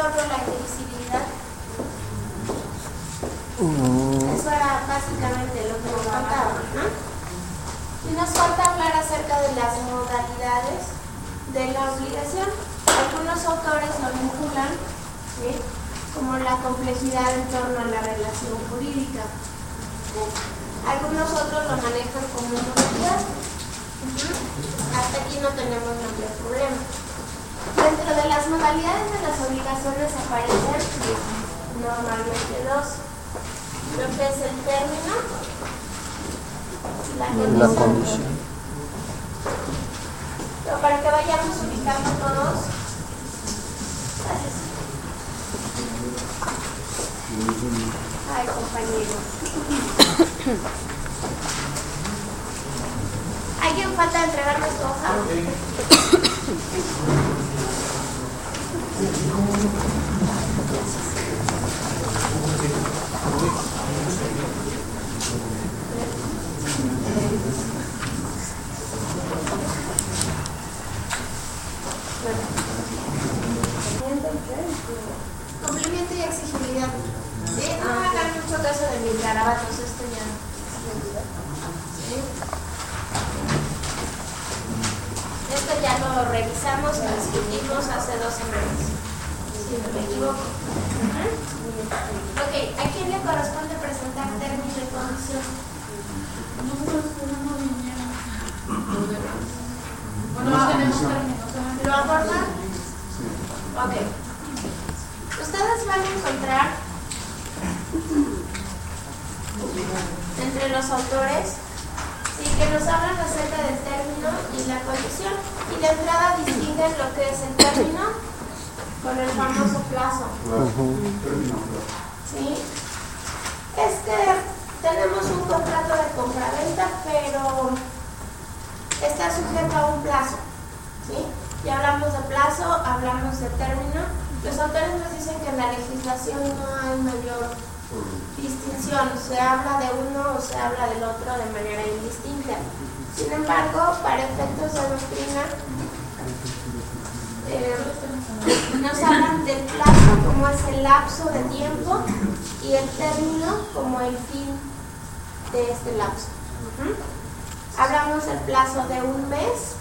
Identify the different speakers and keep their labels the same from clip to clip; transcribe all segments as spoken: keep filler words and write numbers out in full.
Speaker 1: retorno a la divisibilidad. Eso era básicamente lo que nos faltaba, ¿no? Y nos falta hablar acerca de las modalidades de la obligación. Algunos autores lo vinculan, ¿sí?, como la complejidad en torno a la relación jurídica. Algunos otros lo manejan como modalidad. Uh-huh. Hasta aquí no tenemos mayor problema. Dentro de las modalidades de las obligaciones aparecen normalmente dos: lo que es el término y la condición. La condición. Pero para que vayamos ubicando todos. Gracias. Ay, compañero. ¿Alguien falta entregarme su hoja? Complemento y exigibilidad. ¿Sí? No me hagan mucho caso de mis garabatos, esto ya. ¿Sí? Esto ya lo revisamos, lo discutimos hace dos semanas. Si no me equivoco. Uh-huh. Ok, ¿a quién le corresponde presentar término y condición? Bueno, no tenemos términos. ¿Lo abordan? Ok. Ustedes van a encontrar entre los autores, sí, que nos hablan acerca del término y la condición, y de entrada distinguen lo que es el término con el famoso plazo. ¿Sí? Es que tenemos un contrato de compraventa, pero está sujeto a un plazo. ¿Sí? Ya hablamos de plazo, hablamos de término. Los autores nos dicen que en la legislación no hay mayor distinción, se habla de uno o se habla del otro de manera indistinta. Sin embargo, para efectos de doctrina, eh, nos hablan del plazo como es el lapso de tiempo y el término como el fin de este lapso. Uh-huh. Hablamos del plazo de un mes.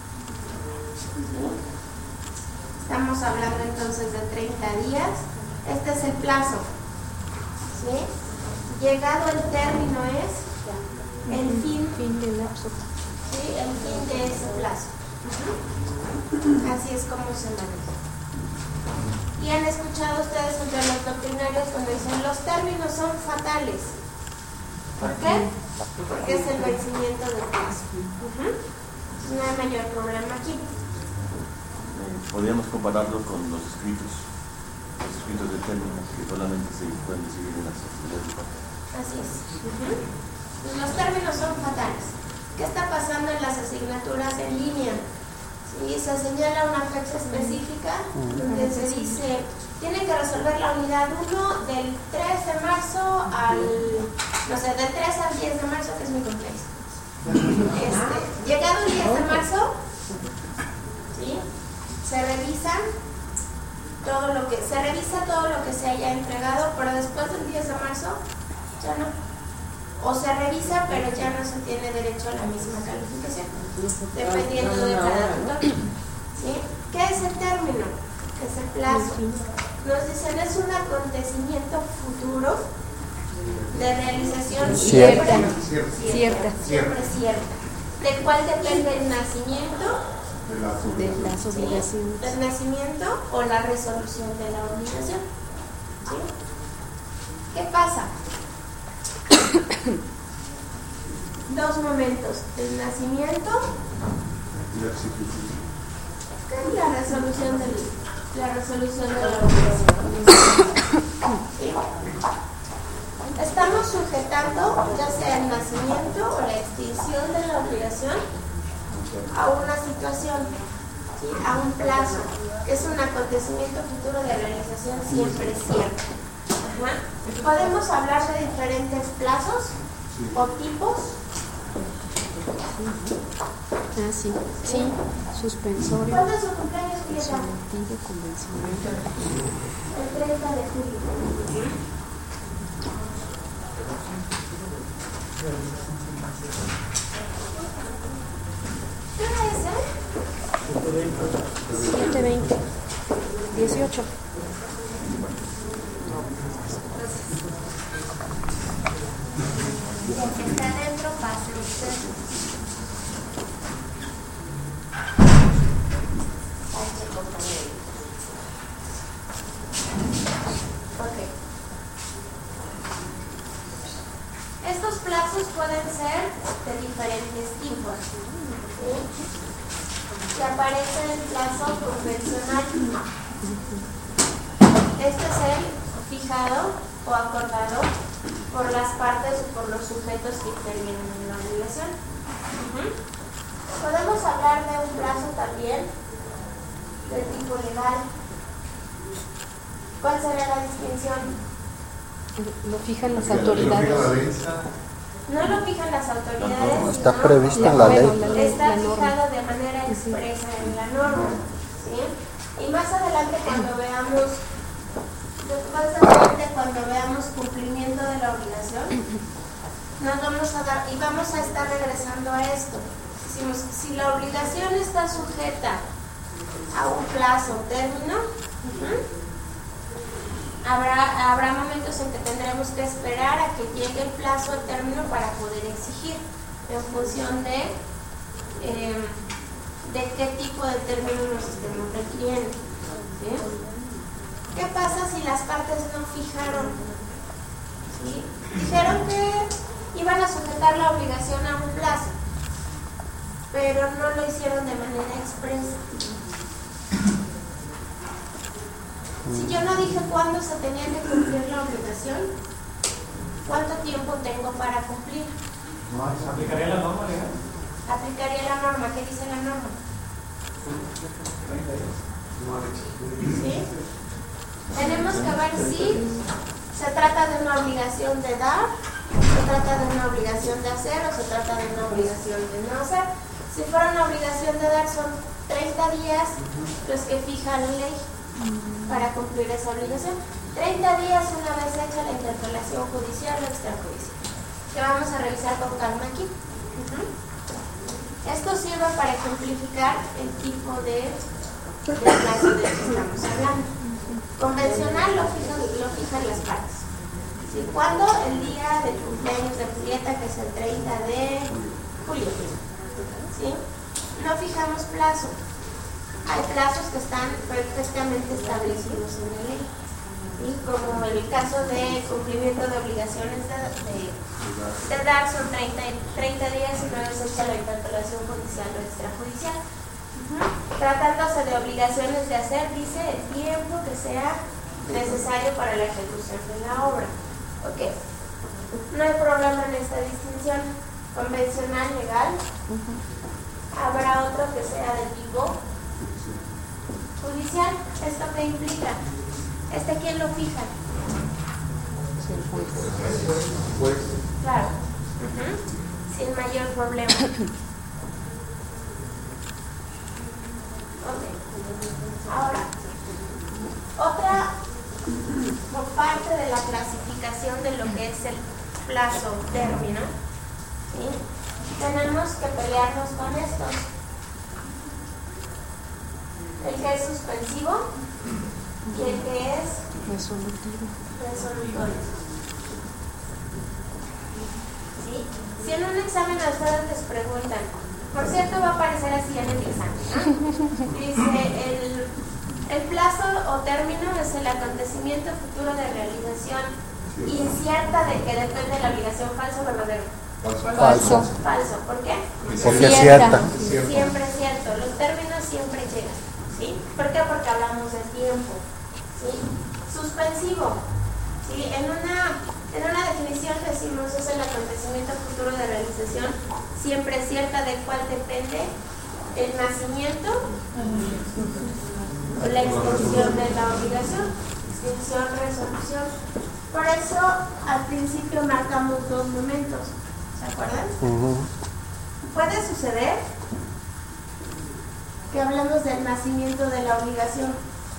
Speaker 1: Estamos hablando entonces de treinta días. Este es el plazo. ¿Sí? Llegado el término es el fin, fin del lapso. ¿Sí? El fin de ese plazo. Uh-huh. Así es como se maneja. Y han escuchado ustedes entre los doctrinarios cuando dicen los términos son fatales. ¿Por qué? Porque es el vencimiento del plazo. Uh-huh. No hay mayor problema aquí.
Speaker 2: Podríamos compararlo con los escritos, los escritos de términos que solamente se pueden decidir en las sociedades de parte.
Speaker 1: Así es. Uh-huh. Los términos son fatales. ¿Qué está pasando en las asignaturas en línea? Sí, se señala una fecha específica donde se dice, tiene que resolver la unidad uno del tres de marzo al, no sé, del tres al diez de marzo, que es mi cumpleaños. Este, llegado el diez de marzo, ¿sí?, se revisan todo lo que se revisa todo lo que se haya entregado, pero después del diez de marzo ya no, o se revisa pero ya no se tiene derecho a la misma calificación, dependiendo de cada tutor. ¿Sí? ¿Qué es el término? ¿Qué es el plazo? Nos dicen es un acontecimiento futuro de realización
Speaker 3: cierta,
Speaker 1: siempre
Speaker 3: cierta,
Speaker 1: siempre cierta, del cual depende el nacimiento
Speaker 3: de las obligaciones,
Speaker 1: ¿sí?, el nacimiento o la resolución de la obligación. ¿Sí? ¿Qué pasa? Dos momentos: el nacimiento y la resolución del, la resolución de la obligación. ¿Sí? Estamos sujetando ya sea el nacimiento o la extinción de la obligación a una situación, ¿sí?, a un plazo, que es un acontecimiento futuro de realización siempre cierto. Ajá. Podemos hablar de diferentes plazos o tipos.
Speaker 3: Ah, sí, sí, suspensorio.
Speaker 1: ¿Cuándo es su cumpleaños, Julieta?
Speaker 3: Sometido, convencimiento.
Speaker 1: El treinta de julio. ¿Qué hora es, eh?
Speaker 3: siete veinte. dieciocho.
Speaker 1: El que está adentro, pase usted. Pase, compañero. Ok. Estos plazos pueden ser de diferentes tipos. ¿Sí? Que aparece el plazo convencional. Este es el fijado o acordado por las partes o por los sujetos que intervienen en la obligación. Uh-huh. Podemos hablar de un plazo también de tipo legal. ¿Cuál sería la distinción?
Speaker 3: Lo fijan las autoridades.
Speaker 1: No lo fijan las autoridades,
Speaker 4: No, está
Speaker 1: sino
Speaker 4: previsto en la ley.
Speaker 3: La ley,
Speaker 1: está
Speaker 3: la norma.
Speaker 1: fijado de manera expresa en la norma. ¿Sí? Y más adelante cuando veamos más adelante cuando veamos cumplimiento de la obligación, nos vamos a dar y vamos a estar regresando a esto. Decimos, si la obligación está sujeta a un plazo o término, uh-huh, habrá, habrá momentos en que tendremos que esperar a que llegue el plazo o término para poder exigir en función de eh, de qué tipo de término nos estemos requiriendo. ¿Sí? ¿Qué pasa si las partes no fijaron? ¿Sí? Dijeron que iban a sujetar la obligación a un plazo, pero no lo hicieron de manera expresa. Si yo no dije cuándo se tenía que cumplir la obligación, ¿cuánto tiempo tengo para cumplir?
Speaker 5: ¿Aplicaría la norma legal?
Speaker 1: Aplicaría la norma. ¿Qué dice la norma? ¿Sí? Tenemos que ver si se trata de una obligación de dar, se trata de una obligación de hacer o se trata de una obligación de no hacer. Si fuera una obligación de dar, son treinta días los que fija la ley para cumplir esa obligación. treinta días una vez hecha la interpelación judicial o extrajudicial, que vamos a revisar con calma aquí. Uh-huh. Esto sirve para ejemplificar el tipo de, de plazo del que estamos hablando. Convencional lo fijan, lo fijan las partes. ¿Sí? ¿Cuándo? El día del cumpleaños de Julieta, que es el treinta de julio. ¿Sí? No fijamos plazo. Hay plazos que están perfectamente establecidos en la ley. ¿Sí? Como el caso de cumplimiento de obligaciones de, de, de dar son treinta, treinta días y una vez hecha la interpelación judicial o extrajudicial. Uh-huh. Tratándose de obligaciones de hacer, dice el tiempo que sea necesario para la ejecución de la obra. Ok, no hay problema en esta distinción. Convencional, legal. Uh-huh. Habrá otro que sea de tipo judicial. ¿Esto qué implica? ¿Este quién lo fija?
Speaker 4: Pues,
Speaker 1: Claro. Uh-huh. Sin mayor problema. Ok. Ahora, otra parte de la clasificación de lo que es el plazo término, ¿sí? Tenemos que pelearnos con estos. El que es suspensivo y el que es
Speaker 3: Resolutivo.
Speaker 1: resolutorio. ¿Sí? Si en un examen a ustedes les preguntan, por cierto va a aparecer así en el examen, ¿no? Dice, el, el plazo o término es el acontecimiento futuro de realización incierta de que depende de la obligación, falso o verdadero.
Speaker 3: Falso.
Speaker 1: Falso. ¿Por qué?
Speaker 4: porque es cierta.
Speaker 1: Siempre es cierto. Los términos siempre llegan. ¿Sí? ¿Por qué? Porque hablamos del tiempo. ¿Sí? Suspensivo. ¿Sí? En una, en una definición decimos es el acontecimiento futuro de realización siempre cierta del cual depende el nacimiento o la extensión de la obligación. Extinción, resolución. Por eso al principio marcamos dos momentos. ¿Se acuerdan?
Speaker 4: Uh-huh.
Speaker 1: Puede suceder que hablamos del nacimiento de la obligación.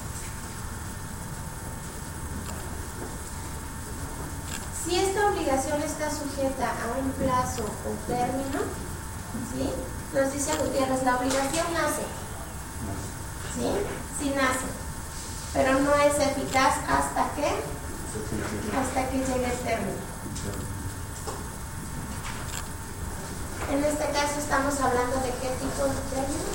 Speaker 1: Si esta obligación está sujeta a un plazo o término, ¿sí? Nos dice Gutiérrez, la obligación nace, ¿sí? Sí nace, pero no es eficaz hasta que, hasta que llegue el término. En este caso estamos hablando de qué tipo de término.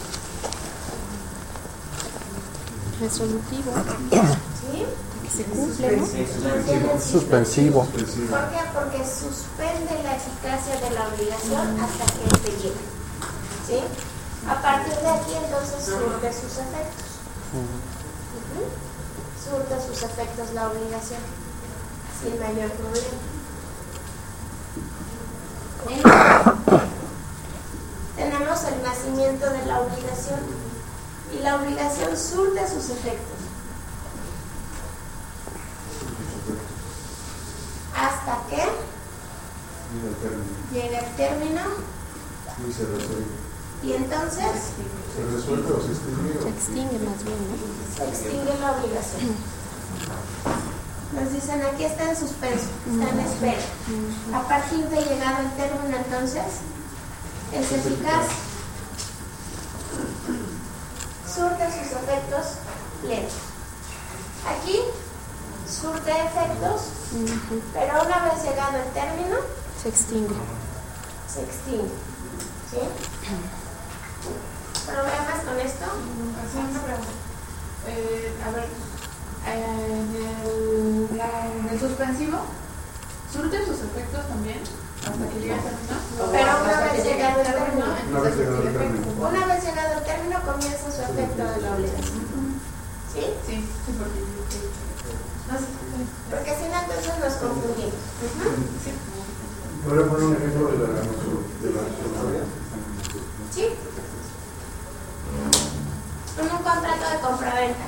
Speaker 3: Resolutivo.
Speaker 1: ¿Sí?
Speaker 3: Que se cumple, ¿no?
Speaker 1: Suspensivo.
Speaker 4: Suspensivo.
Speaker 1: ¿Por qué? Porque suspende la eficacia de la obligación hasta que éste llegue. ¿Sí? A partir de aquí entonces surte sus efectos. Uh-huh. Surte sus efectos la obligación sin mayor problema. Entonces, tenemos el nacimiento de la obligación y la obligación surte sus efectos hasta que llega el término
Speaker 6: y se resuelve.
Speaker 1: Y entonces
Speaker 6: ¿Se resuelve o se extingue?
Speaker 3: Se extingue más bien, ¿no?
Speaker 1: se extingue la obligación. Nos dicen aquí está en suspenso, está en espera. A partir de llegado el término entonces es eficaz. Surte sus efectos plenos. Aquí surte efectos, pero una vez llegado el término
Speaker 3: Se extingue.
Speaker 1: se extingue. ¿Sí? ¿Problemas con esto?
Speaker 7: Así una pregunta. Eh, a ver, eh, en, el, la- en el suspensivo, ¿surte sus efectos también hasta que llegue el término?
Speaker 1: Pero una
Speaker 7: Hasta
Speaker 1: vez
Speaker 7: que llegue
Speaker 1: llegado el término,
Speaker 6: Una vez llegado el término.
Speaker 1: Una vez llegado el término comienza su efecto de la obligación. ¿Sí?
Speaker 7: Sí, sí, porque no sé.
Speaker 1: Porque si no entonces nos confundimos.
Speaker 6: ¿Voy a poner un ejemplo de la de la responsabilidad?
Speaker 1: ¿Sí? En un contrato de compraventa.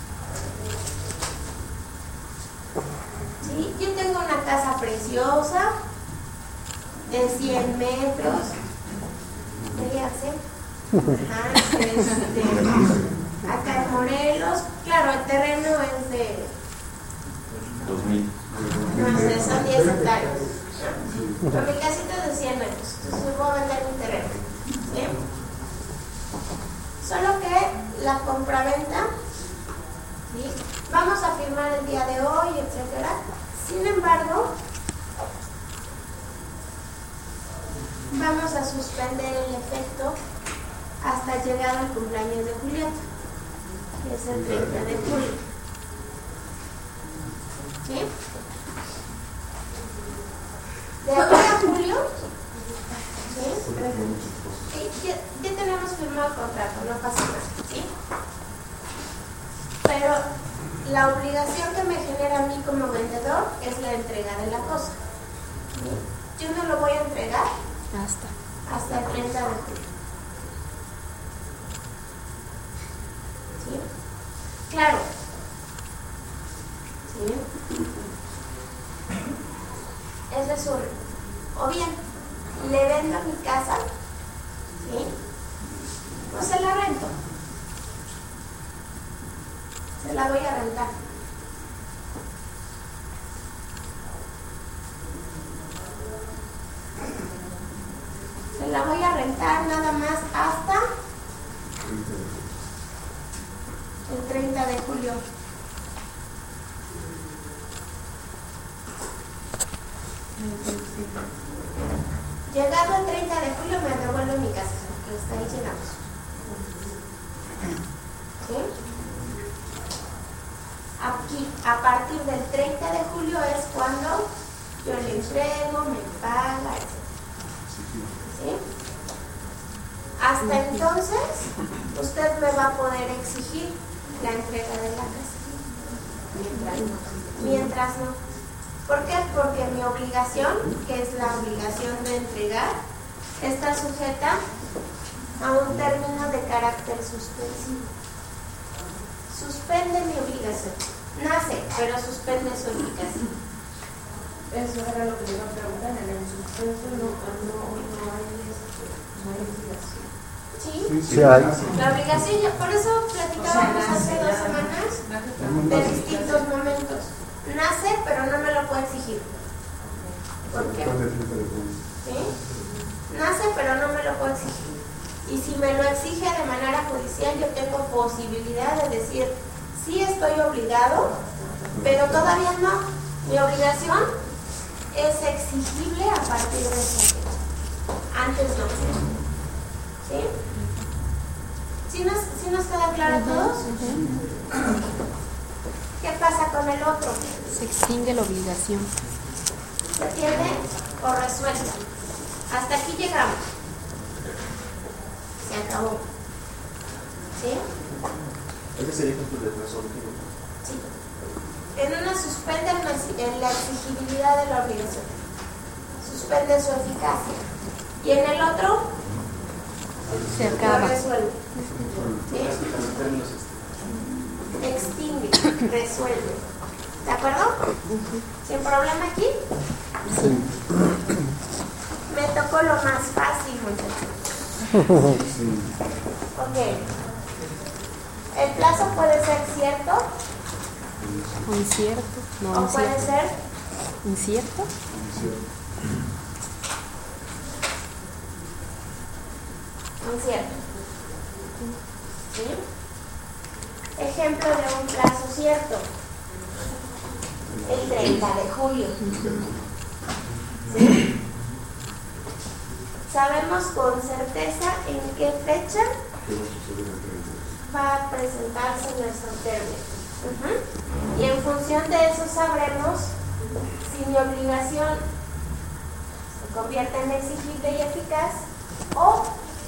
Speaker 1: ¿Sí? Yo tengo una casa preciosa de cien metros. Fíjense. Ajá, este, acá en Morelos. Claro, el terreno es de,
Speaker 2: dos mil.
Speaker 1: no sé, son diez hectáreas. ¿No? Pero mi casita es de cien metros. Entonces voy a vender mi terreno. ¿Sí? Solo que la compraventa, ¿sí? Vamos a firmar el día de hoy, etcétera. Sin embargo, vamos a suspender el efecto hasta llegar al cumpleaños de Julieta, que es el treinta de julio. ¿Sí? De aquí a julio, ¿sí? Sí, ya, ya tenemos firmado el contrato, no pasa nada, ¿sí? Pero la obligación que me genera a mí como vendedor es la entrega de la cosa. ¿Sí? Yo no lo voy a entregar
Speaker 3: Hasta.
Speaker 1: hasta el treinta de julio. ¿Sí? Claro. ¿Sí? Es resuelto. O bien, le vendo mi casa, ¿sí? Pues se la rento. Se la voy a rentar. Se la voy a rentar nada más hasta el treinta de julio. Llegado el treinta de julio me devuelvo mi casa, que hasta ahí llegamos. ¿Sí? Aquí, a partir del treinta de julio es cuando yo le entrego, me paga, etcétera. ¿Sí? Hasta entonces, usted me va a poder exigir la entrega de la casa. Mientras no. Mientras no. ¿Por qué? Porque mi obligación, que es la obligación de entregar, está sujeta a un término de carácter suspensivo. Suspende mi obligación. Nace, pero suspende su eficacia.
Speaker 7: Eso era lo que le iba a preguntar. En el suspenso no, no, no hay, no hay obligación.
Speaker 1: ¿Sí?
Speaker 4: Sí hay.
Speaker 1: La obligación, ya- por eso platicábamos hace dos semanas de distintos momentos. Nace, pero no me lo puedo exigir. ¿Por qué? ¿Sí? Nace, pero no me lo puedo exigir. Y si me lo exige de manera judicial, yo tengo posibilidad de decir, sí estoy obligado, pero todavía no. Mi obligación es exigible a partir de esa fecha. Antes no. ¿Sí? ¿Sí nos, sí nos queda claro a todos? ¿Qué pasa con el otro?
Speaker 3: Se extingue la obligación.
Speaker 1: ¿Se atiende o resuelta? Hasta aquí llegamos. Se acabó. ¿Sí?
Speaker 2: Ese sería el ejemplo de resolución.
Speaker 1: Sí. En una suspende en la exigibilidad de la obligación. Suspende su eficacia. Y en el otro,
Speaker 3: Se
Speaker 1: lo
Speaker 3: acaba.
Speaker 1: resuelve. ¿Sí? Extingue, resuelve. ¿De acuerdo? ¿Sin problema aquí?
Speaker 4: Sí.
Speaker 1: Me tocó lo más fácil, muchachos. Ok. El plazo puede ser cierto
Speaker 3: O incierto. No,
Speaker 1: o puede
Speaker 3: incierto.
Speaker 1: ser
Speaker 3: ¿Incierto?
Speaker 1: incierto. ¿Sí? Ejemplo de un plazo cierto. El treinta de julio. ¿Sí? Sabemos con certeza en qué fecha va a presentarse nuestro término. Uh-huh. Y en función de eso sabremos si mi obligación se convierte en exigible y eficaz o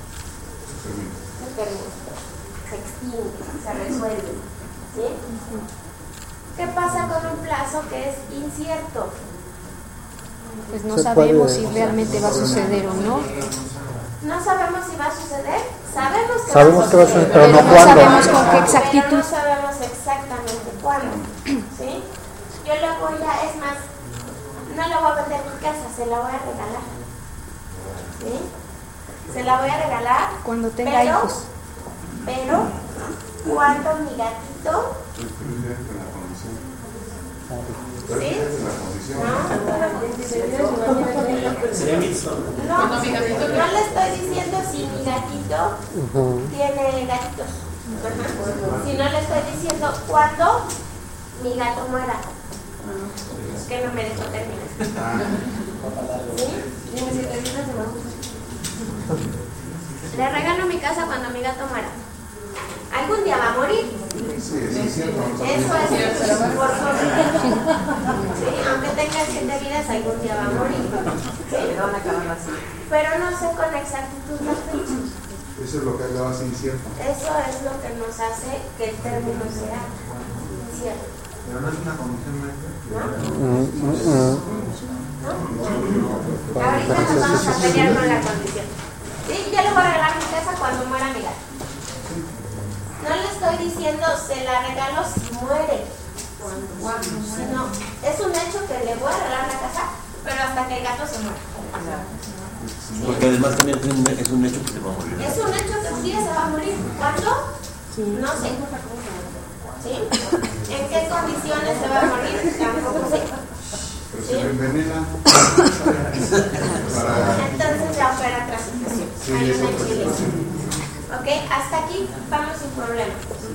Speaker 1: se termina, se extingue, se resuelve. ¿Sí? ¿Qué pasa con un plazo que es incierto?
Speaker 3: Pues no
Speaker 4: Se
Speaker 3: sabemos
Speaker 4: puede-
Speaker 3: si realmente va a suceder o no.
Speaker 1: No sabemos si va a suceder, sabemos que
Speaker 4: Sabemos
Speaker 1: va a
Speaker 4: que va a
Speaker 1: suceder,
Speaker 4: suceder, pero no
Speaker 3: no
Speaker 4: cuándo.
Speaker 3: sabemos con qué
Speaker 1: pero
Speaker 3: exactitud.
Speaker 1: no sabemos exactamente cuándo. ¿Sí? Yo le voy a, es más, no le voy a vender mi casa, se la voy a regalar. ¿Sí? Se la voy a regalar,
Speaker 3: Cuando tenga
Speaker 1: pero,
Speaker 3: hijos.
Speaker 1: pero, cuando mi gatito, ¿sí?
Speaker 5: Sería mixto.
Speaker 1: No, no, no le estoy diciendo si mi gatito
Speaker 4: Ujú.
Speaker 1: tiene gatitos. Ajá. Si no le estoy diciendo cuándo mi gato muera. Es que no me dejó terminar. ¿Sí? Le regalo mi casa cuando mi gato muera. Algún día va a morir. Eso es por favor. Sí, aunque tenga siete vidas, algún día va a morir. ¿Sí? Pero no sé con exactitud la fecha.
Speaker 6: Eso es lo que hablaba así incierto.
Speaker 1: Eso es lo que nos hace que el término sea cierto.
Speaker 6: Pero no es una condición maestra.
Speaker 4: Mm, mm, mm.
Speaker 1: ¿No? Ahorita nos vamos a pelear con la condición. ¿Sí? Yo le voy a regalar mi casa cuando muera mi gato. No le estoy diciendo se la regalo si muere. Sino, es un hecho que le voy a regalar la casa, pero hasta que el gato se muera.
Speaker 2: Porque además también es un, es un hecho que se va a morir.
Speaker 1: Es un hecho que un día se va a morir. ¿Cuándo? No sé. ¿Sí? ¿En qué condiciones se va a morir? Tampoco sé.
Speaker 6: Pero se lo envenena. Para...
Speaker 1: Entonces ya opera otra situación.
Speaker 6: Sí,
Speaker 1: Hay
Speaker 6: es
Speaker 1: una
Speaker 6: otra
Speaker 1: chile.
Speaker 6: situación.
Speaker 1: Ok, hasta aquí vamos sin problema.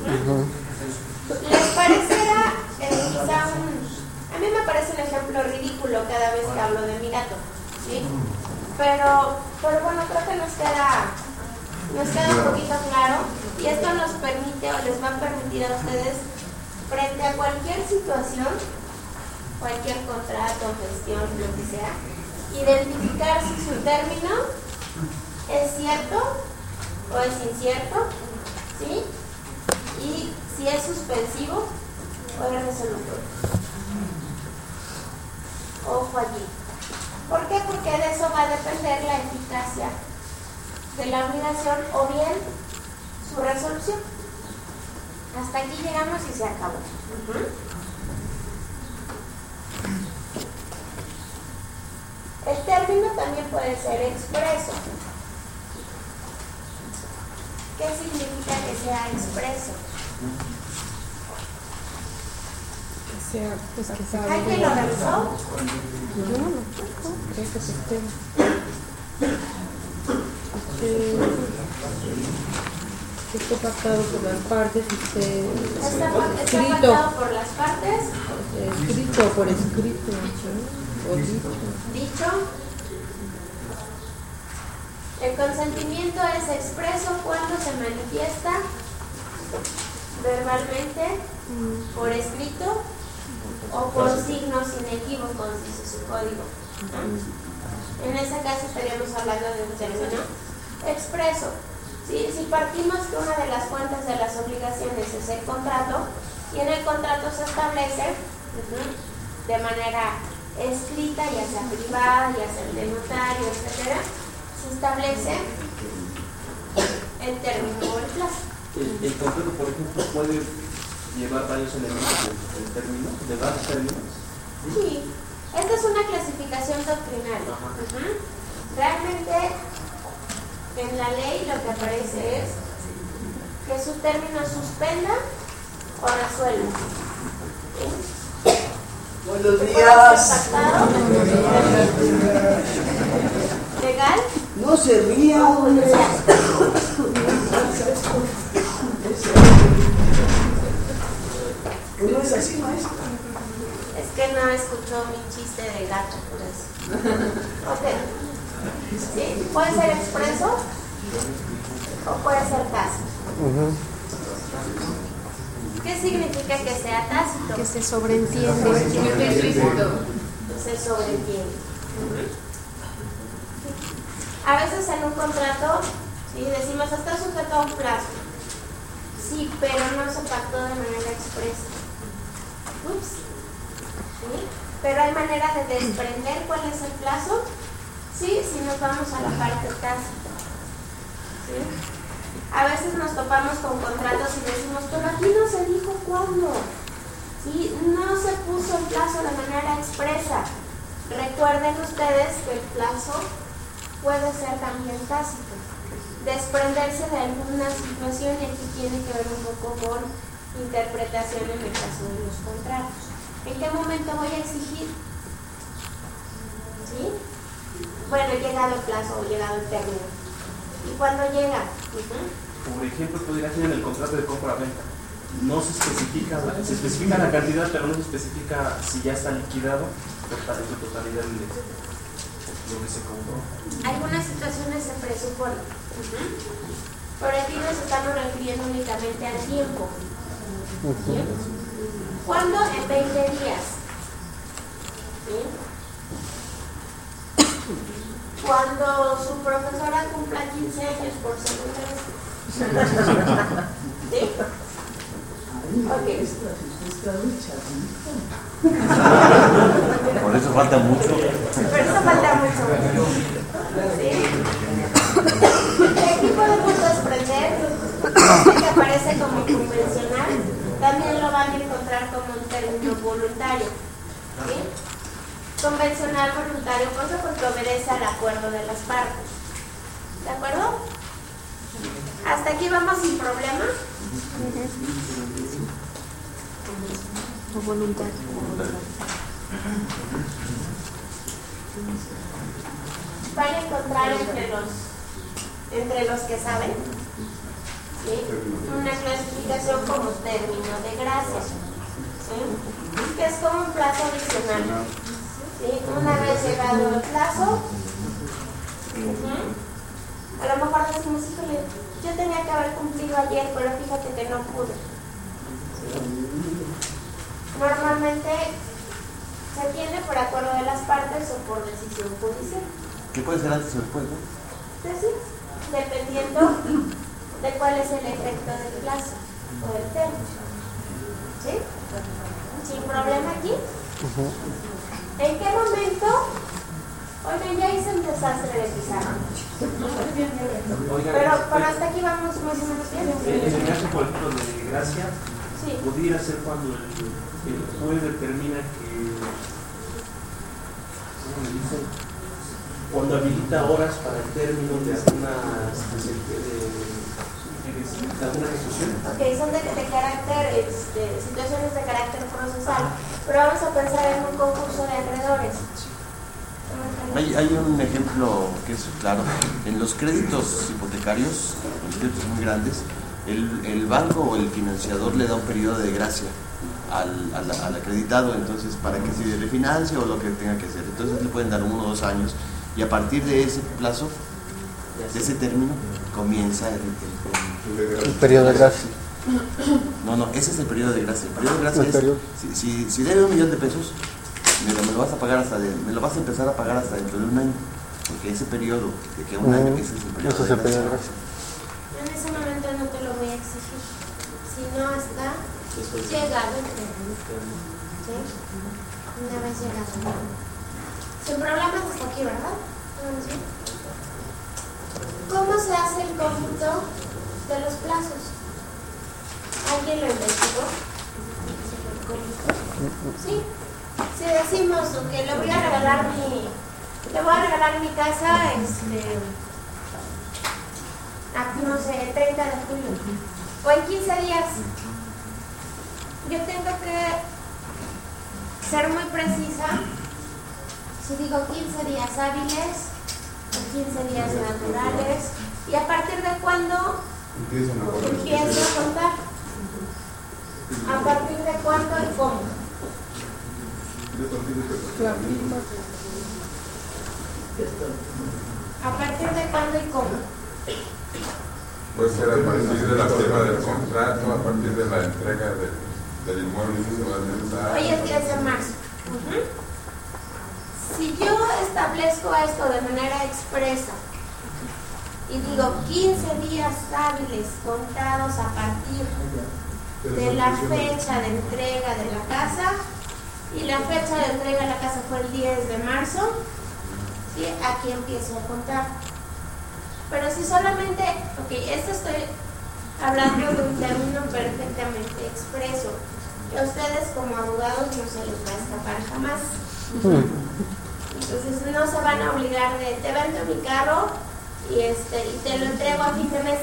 Speaker 1: ¿Les parecerá eh, quizá un... A mí me parece un ejemplo ridículo cada vez que hablo de mi gato, ¿sí? Pero, pero bueno, creo que nos queda, nos queda un poquito claro y esto nos permite o les va a permitir a ustedes frente a cualquier situación, cualquier contrato, gestión, lo que sea, identificar si su término es cierto o es incierto, ¿sí? Y si es suspensivo o es resolutorio. Ojo allí. ¿Por qué? Porque de eso va a depender la eficacia de la obligación o bien su resolución. Hasta aquí llegamos y se acabó. Uh-huh. El término también puede ser expreso. ¿Qué significa que sea expreso?
Speaker 3: Que sea, pues que sea.
Speaker 1: ¿Alguien lo revisó?
Speaker 3: Yo no lo tengo. Creo que se esté.
Speaker 8: Que esté pactado por las partes y esté
Speaker 1: Está, está
Speaker 8: escrito.
Speaker 1: pactado por las partes.
Speaker 8: Escrito por escrito, ¿sí? O dicho.
Speaker 1: Dicho. El consentimiento es expreso cuando se manifiesta verbalmente, por escrito o por signos inequívocos, dice su código. ¿No? En ese caso estaríamos hablando de un término expreso. ¿Sí? Si partimos que una de las fuentes de las obligaciones es el contrato, y en el contrato se establece uh-huh, de manera escrita, ya sea privada, ya sea de notario, etcétera, se establece el término o el plazo.
Speaker 5: El, el contrato, por ejemplo, puede llevar varios elementos del término, de varios términos.
Speaker 1: Sí, esta es una clasificación doctrinal. Uh-huh. Realmente en la ley lo que aparece es que su término suspenda o resuelva. ¿Sí?
Speaker 9: Buenos días.
Speaker 1: Pactado, legal.
Speaker 9: No se ría, hombre. ¿No es así, maestro?
Speaker 1: Es que no escuchó mi chiste de gato, por eso. Ok. ¿Sí? Puede ser expreso o puede ser tácito. ¿Qué significa que sea tácito?
Speaker 3: Que se sobreentiende.
Speaker 1: Se sobreentiende. A veces en un contrato, ¿sí? Decimos, está sujeto a un plazo. Sí, pero no se pactó de manera expresa. Ups. ¿Sí? Pero hay manera de desprender cuál es el plazo. Sí, si nos vamos a la parte tácita. ¿Sí? A veces nos topamos con contratos y decimos, pero aquí no se dijo cuándo. ¿Sí? No se puso el plazo de manera expresa. Recuerden ustedes que el plazo puede ser también tácito. Desprenderse de alguna situación, y aquí tiene que ver un poco con interpretación en el caso de los contratos. ¿En qué momento voy a exigir? ¿Sí? Bueno, llegado el plazo o llegado el término. ¿Y cuándo llega? Uh-huh.
Speaker 5: Por ejemplo, podría ser en el contrato de compra-venta. No se especifica, la, se especifica la cantidad, pero no se especifica si ya está liquidado total, en su totalidad de lo que se compró.
Speaker 1: Algunas situaciones se presuponen. Uh-huh. Por aquí nos estamos refiriendo únicamente al tiempo. ¿Sí? ¿Cuándo? En veinte días. ¿Sí? Cuando su profesora cumpla quince años por segunda vez. ¿Sí? Ok.
Speaker 2: Por eso falta mucho.
Speaker 1: Por eso falta mucho. ¿Sí? Y aquí podemos desprender que aparece como convencional. También lo van a encontrar como un término voluntario. ¿Sí? Convencional voluntario, cosa porque obedece al acuerdo de las partes. ¿De acuerdo? Hasta aquí vamos sin problema.
Speaker 3: O voluntario.
Speaker 1: Van a encontrar entre los, entre los que saben, ¿sí? Una clasificación como término de gracia, ¿sí? Que es como un plazo adicional. ¿Sí? Una vez llegado el plazo, uh-huh, a lo mejor decimos, híjole, yo tenía que haber cumplido ayer, pero fíjate que no pude. ¿Sí? Normalmente se tiene por acuerdo de las partes o por decisión judicial.
Speaker 2: ¿Qué puede ser antes o después, no?
Speaker 1: Decir, dependiendo de cuál es el efecto del plazo o del término. ¿Sí? Sin problema aquí.
Speaker 4: Uh-huh.
Speaker 1: ¿En qué momento? Oigan, ya hice un desastre de pizarra. Pero, pero hasta aquí vamos más o menos bien.
Speaker 5: En el caso, por ejemplo, de gracia,
Speaker 1: sí,
Speaker 5: pudiera ser cuando el, el juez determina que, ¿cómo me dicen? Cuando habilita horas para el término de algunas de, de, ¿Alguna ejecución?
Speaker 1: Ok, son de, de carácter, este, situaciones de carácter procesal, pero vamos a pensar en un concurso de acreedores.
Speaker 2: Hay, hay un ejemplo que es claro. En los créditos hipotecarios, los créditos muy grandes, el, el banco o el financiador le da un periodo de gracia al, al, al acreditado, entonces para que se refinancie o lo que tenga que hacer. Entonces le pueden dar uno o dos años y a partir de ese plazo, de ese término, comienza el, el,
Speaker 4: El periodo de gracia.
Speaker 2: No, no, ese es el periodo de gracia. El periodo de gracia
Speaker 4: El
Speaker 2: es,
Speaker 4: periodo.
Speaker 2: si, si, si debe un millón de pesos, me lo, me lo vas a pagar hasta de, me lo vas a empezar a pagar hasta dentro de un año, porque ese periodo de que un año, ese es el periodo,
Speaker 4: Ese es
Speaker 2: de,
Speaker 4: el periodo de
Speaker 2: gracia.
Speaker 4: gracia.
Speaker 1: En ese momento no te lo voy a exigir. Si no está llegado el término. ¿Sí? Una vez llegado. Sin problemas hasta aquí, ¿verdad? ¿Sí? ¿Cómo se hace el cómputo de los plazos? ¿Alguien lo investigó? ¿Sí? Si decimos que le voy a regalar mi, le voy a regalar mi casa, este, a, no sé, el treinta de julio, o en quince días, yo tengo que ser muy precisa. Si digo quince días hábiles, o quince días naturales, y a partir de cuándo empiezo a contar, a partir de cuándo y cómo. ¿A partir de cuándo y cómo?
Speaker 10: Puede ser a partir de la firma del contrato, a partir de la entrega del, del inmueble que se va a realizar.
Speaker 1: Hoy es diez de marzo. Uh-huh. Si yo establezco esto de manera expresa y digo quince días hábiles contados a partir de la fecha de entrega de la casa, y la fecha de entrega de la casa fue el diez de marzo, ¿sí? Aquí empiezo a contar. Pero si solamente, ok, esto estoy hablando de un término perfectamente expreso, que a ustedes como abogados no se les va a escapar jamás. Entonces no se van a obligar de, te vendo mi carro y, este, y te lo entrego a fin de mes.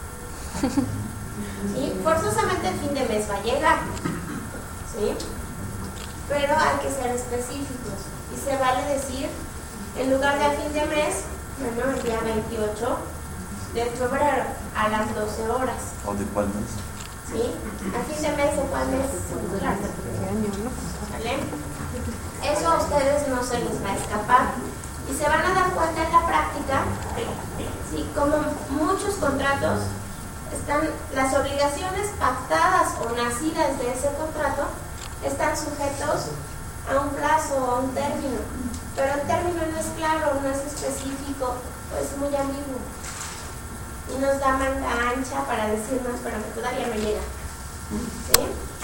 Speaker 1: ¿Sí? Forzosamente el fin de mes va a llegar, ¿sí? Pero hay que ser específicos y se vale decir, en lugar de a fin de mes, bueno, el día veintiocho de febrero a las doce horas.
Speaker 2: ¿O de cuál mes?
Speaker 1: ¿Sí? A fin de mes, ¿de cuál mes? Claro. ¿Vale? Eso a ustedes no se les va a escapar y se van a dar cuenta en la práctica, ¿sí? Como muchos contratos están, las obligaciones pactadas o nacidas de ese contrato están sujetos a un plazo o a un término, pero el término no es claro, no es específico, o es muy ambiguo y nos da manga ancha para decirnos, pero que todavía no llega, ¿sí?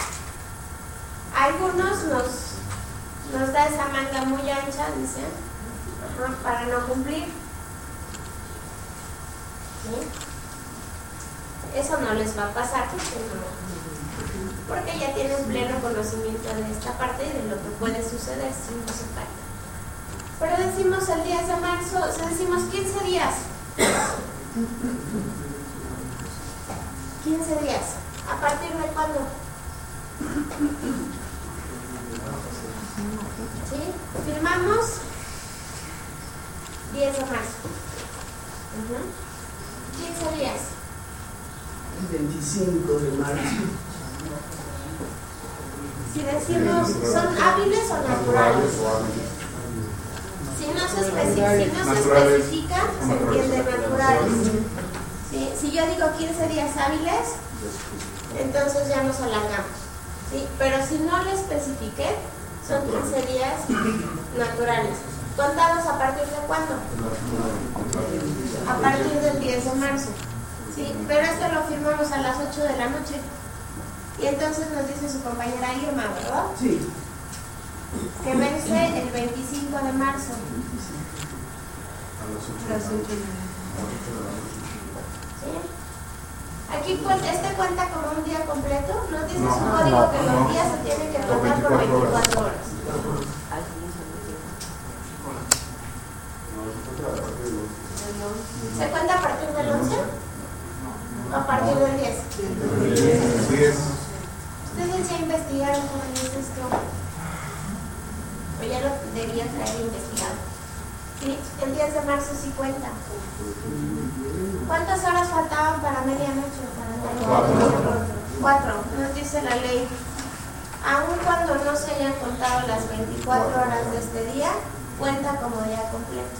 Speaker 1: Algunos nos, nos da esa manga muy ancha, dicen, para no cumplir, ¿sí? Eso no les va a pasar porque, no, porque ya tienen pleno conocimiento de esta parte y de lo que puede suceder si no se pacta. Pero decimos el diez de marzo, o sea, decimos quince días. quince días. ¿A partir de cuándo? ¿Sí? Firmamos diez de marzo. Uh-huh. quince días.
Speaker 9: veinticinco de marzo.
Speaker 1: Si decimos, ¿son hábiles o naturales? Si no se especifica, si no se especifica, se entiende naturales. ¿Sí? Si yo digo quince días hábiles, entonces ya nos alargamos, ¿sí? Pero si no le especifiqué, son quince días naturales. ¿Contados a partir de cuándo? A partir del diez de marzo. ¿Sí? Pero esto lo firmamos a las ocho de la noche. Y entonces nos dice su compañera Irma, ¿verdad?
Speaker 9: Sí.
Speaker 1: Que vence el veinticinco de marzo. ¿Sí? Aquí pues, este cuenta como un día completo. Nos dice su código que los días se tienen que contar por veinticuatro horas. ¿Se cuenta a partir del once? ¿A partir del debería traer investigado. ¿Sí? El diez de marzo sí cuenta. ¿Cuántas horas faltaban para medianoche? Para medianoche? Cuatro. Nos dice la ley. Aun cuando no se hayan contado las veinticuatro horas de este día, cuenta como día completo.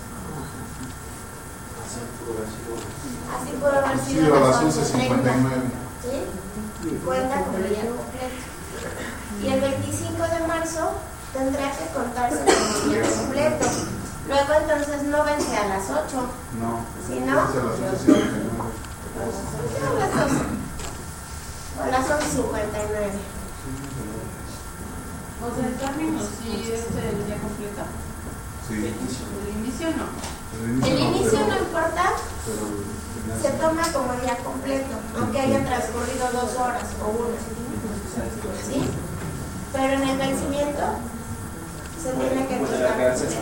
Speaker 1: Así pudo haber sido a las once cincuenta y nueve. ¿Sí? Cuenta como día completo. Y el veinticinco de marzo tendrá que contarse como día completo. Luego entonces no vence a las ocho.
Speaker 6: No.
Speaker 1: ¿Sí, no?
Speaker 6: Vence a las once cincuenta y nueve.
Speaker 1: ¿Sí, a las doce? O a las once cincuenta y nueve.
Speaker 7: O sea, el término sí es el día completo.
Speaker 6: Sí.
Speaker 7: El inicio no.
Speaker 1: El inicio no importa, se toma como día completo, aunque haya transcurrido dos horas o una. ¿Sí? Pero en el vencimiento se tiene que contar.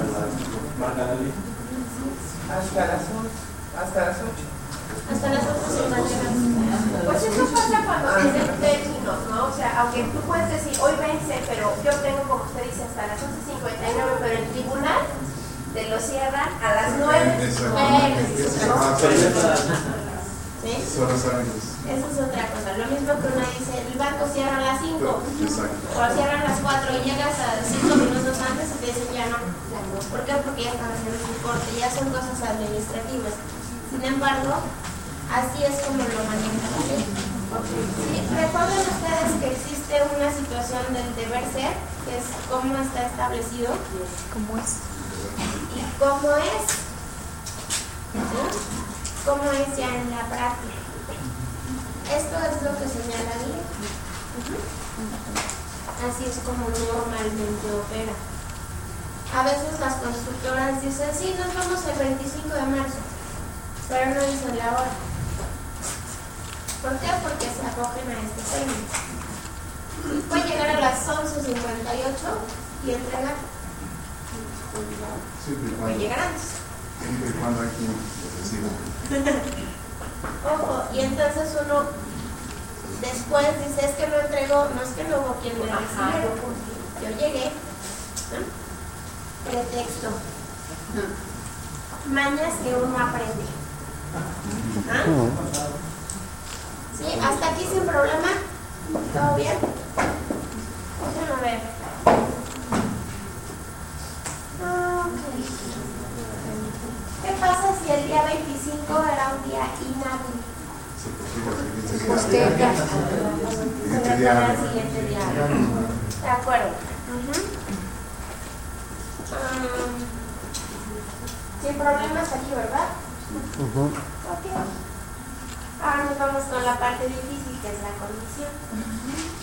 Speaker 9: Hasta las hasta las ocho.
Speaker 1: Hasta las ocho cincuenta y nueve.
Speaker 11: Pues eso pasa cuando tienen términos, ¿no? O sea, aunque tú puedes decir, hoy vence, pero yo tengo, como usted dice, hasta las once cincuenta y nueve, pero el tribunal te lo cierran a las nueve.
Speaker 1: ¿Sí? Eso es otra cosa. Lo mismo que uno dice, el banco cierra a las cinco. O cierra a las cuatro y llegas a cinco minutos antes y te dicen ya no. ¿Por qué? Porque ya están haciendo su corte. Ya son cosas administrativas. Sin embargo, así es como lo maneja la ley. Sí, recuerden ustedes que existe una situación del deber ser, que es cómo está establecido.
Speaker 3: ¿Cómo es?
Speaker 1: Y cómo es. ¿Sí? Cómo es ya en la práctica. Esto es lo que señala la ley. Así es como normalmente opera. A veces las constructoras dicen, sí, nos vamos el veinticinco de marzo, pero no dicen la hora. ¿Por qué? Porque se acogen a este término. Puede llegar a las once cincuenta y ocho y entregar. Puede llegar antes.
Speaker 6: Siempre y cuando hay quien lo reciba.
Speaker 1: Ojo, y entonces uno después dice, es que no entregó, no es que no hubo quien me recibiera. Yo llegué. ¿No? Pretexto. Mañas que uno aprende. ¿Ah? ¿Sí? ¿Hasta aquí sin problema? ¿Todo bien? Déjame ver. Okay. ¿Qué pasa si el día veinticinco era un día inhábil?
Speaker 3: Posterga.
Speaker 1: Se recuerda el siguiente día. De acuerdo. Uh-huh. um, sin problemas aquí, ¿verdad?
Speaker 4: Uh-huh.
Speaker 1: Ok. Ahora nos vamos con la parte difícil, que es la condición.